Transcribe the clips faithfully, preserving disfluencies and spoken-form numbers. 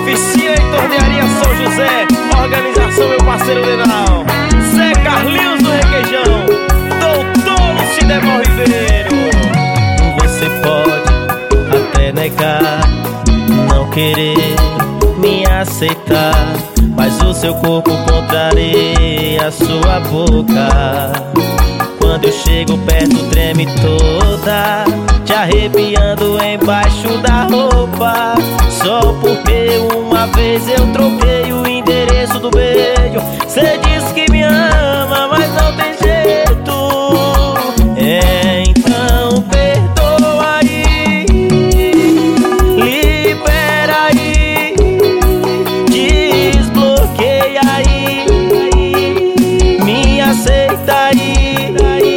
Oficina e Tornearia São José. Organização meu parceiro Lenal, Zé Carlinhos do Requeijão, Doutor Lucidemar Ribeiro. Você pode até negar, não querer me aceitar, mas o seu corpo contraria a sua boca. Quando eu chego perto treme toda, te arrepiando embaixo da roupa. Só porque uma vez eu troquei o endereço do beijo. Cê diz que me ama, mas não tem jeito. É, então perdoa aí, libera aí, desbloqueia aí, me aceita aí,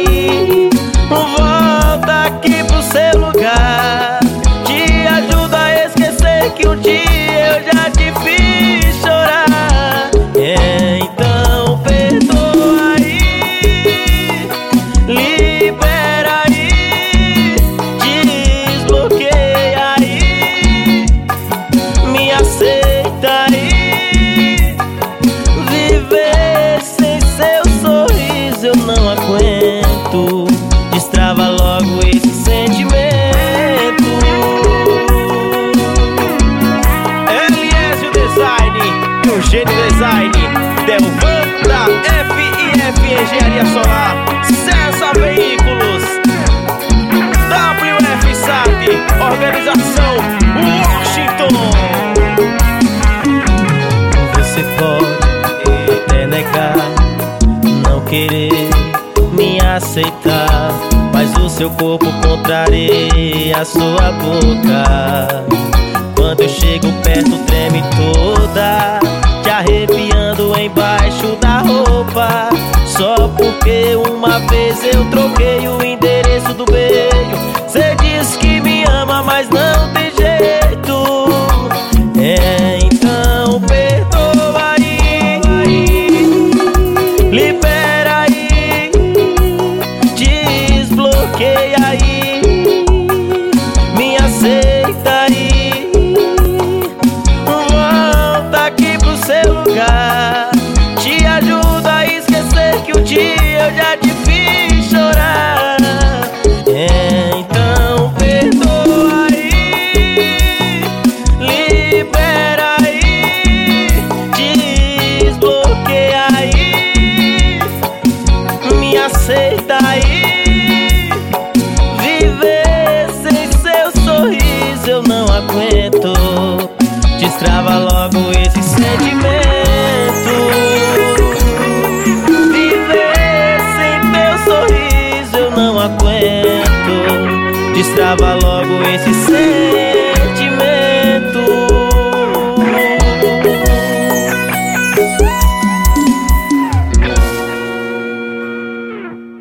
volta aqui pro seu lugar. Te ajuda a esquecer que um dia eu já te fiz chorar. É, então perdoa aí, libera aí, desbloqueia aí, me aceita aí. Viver sem seu sorriso eu não aguento. Destrava logo esse sentimento. Eliésio Design, Eugênio Design, Delvanta F I F Engenharia Solar, César Veículos, W F S A T, Organização Washington. Você pode até negar, não querer me aceitar, mas o seu corpo contraria a sua boca. Quando eu chego perto treme toda, te arrepiando embaixo da roupa. Só porque uma vez eu troquei o endereço do beijo. Cê diz que me ama, mas não tem jeito. É, então perdoa aí, libera aí, desbloqueia aí, me aceita aí, volta aqui pro seu lugar. Te ajuda a esquecer que um dia eu já te fiz chorar. É, então perdoa aí, libera aí, desbloqueia aí, me aceita aí. Viver sem seu sorriso eu não aguento. Destrava logo esse sentimento. Viver sem teu sorriso eu não aguento. Destrava logo esse sentimento.